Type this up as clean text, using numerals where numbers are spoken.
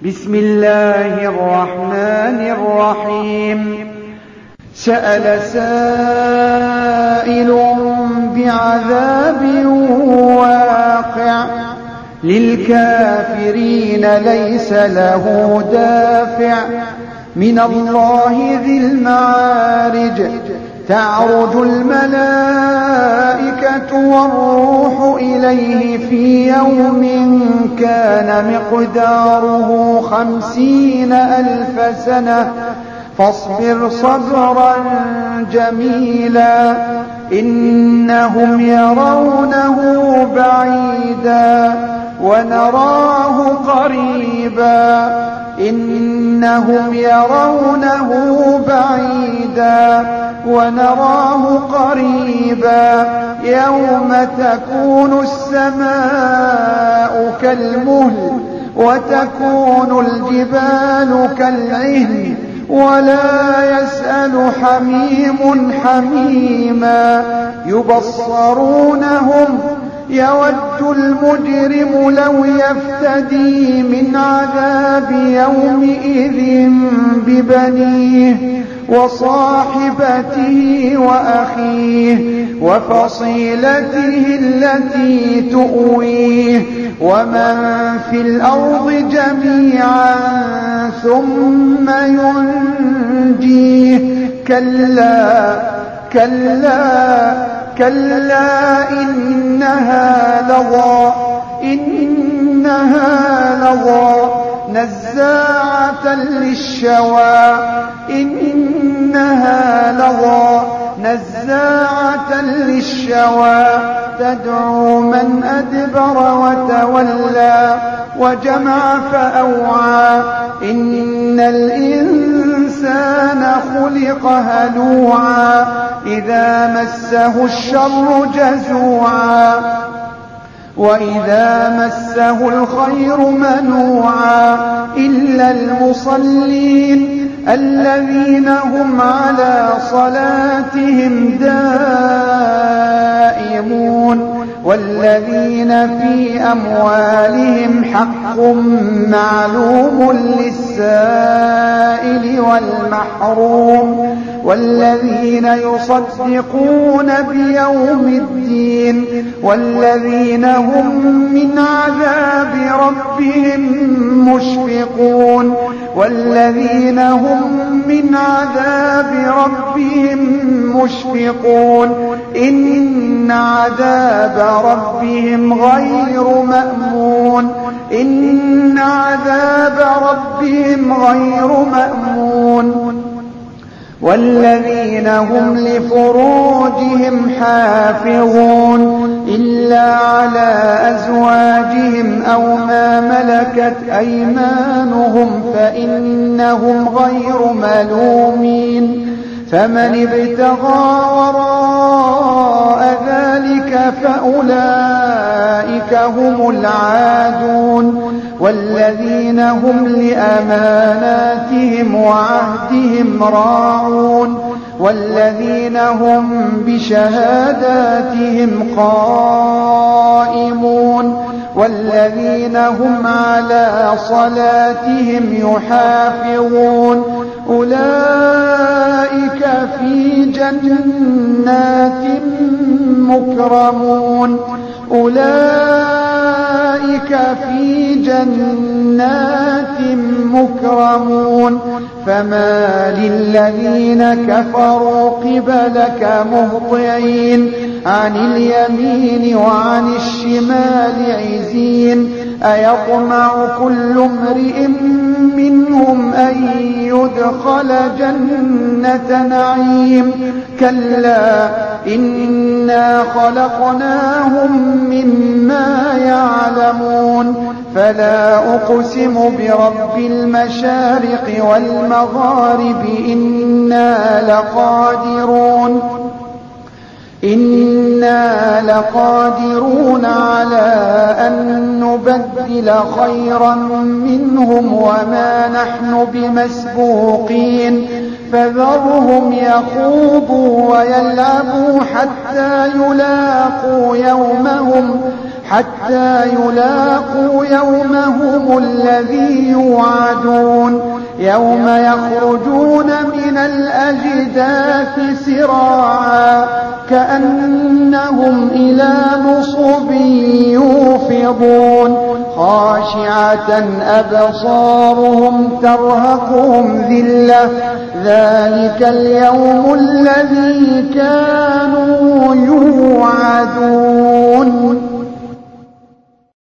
بسم الله الرحمن الرحيم. سأل سائل بعذاب واقع للكافرين ليس له دافع من الله ذي المعارج. تعرج الملائكة والروح إليه في يوم كان مقداره 50,000 سنة فاصبر صبرا جميلا إنهم يرونه بعيدا ونراه قريبا إنهم يرونه بعيدا ونراه قريبا يوم تكون السماء كالمهل وتكون الجبال كالعهن ولا يسأل حميم حميما يبصرونهم يود المجرم لو يفتدي من عذاب يومئذ ببنيه وصاحبته وأخيه وفصيلته التي تؤويه ومن في الأرض جميعا ثم ينجيه كلا كلا كلا إنها لظى نزاعة للشوى إنها لظى نزاعة للشوى تدعو من أدبر وتولى وجمع فأوعى إن الإنسان خلق هلوعا إذا مسه الشر جزوعا وإذا مسه الخير منوعا إلا المصلين الذين هم على صلاتهم دائمون والذين في أموالهم حق معلوم للسائل والمحروم والذين يصدقون بيوم الدين والذين هم من عذاب ربهم مشفقون والذين هم من عذاب ربهم مشفقون إن عذاب ربهم غير مأمون إن عذاب ربهم غير مأمون والذين هم لفروجهم حافظون إلا على أزواجهم أو ما ملكت أيمانهم فإنهم غير ملومين فمن ابتغى وراء ذلك فأولئك هم العادون والذين هم لأماناتهم وعهدهم راعون والذين هم بشهاداتهم قائمون والذين هم على صلاتهم يحافظون أولئك في جنات مكرمون أولئك في جنات مكرمون فما للذين كفروا قبلك مهطعين عن اليمين وعن الشمال عزين أيطمع كل امرئ منهم أن يدخل جنة نعيم كلا إنا خلقناهم مما يعلمون فلا أقسم برب المشارق والمغارب إنا لقادرون على أن نبدل خيرا منهم وما نحن بمسبوقين فذرهم يخوضوا ويلعبوا حتى يلاقوا يومهم حتى يلاقوا يومهم الذي يوعدون يوم يخرجون من الأجداث سراعا كأنهم إلى نصب يوفضون خاشعة أبصارهم ترهقهم ذلة ذلك اليوم الذي كانوا يوعدون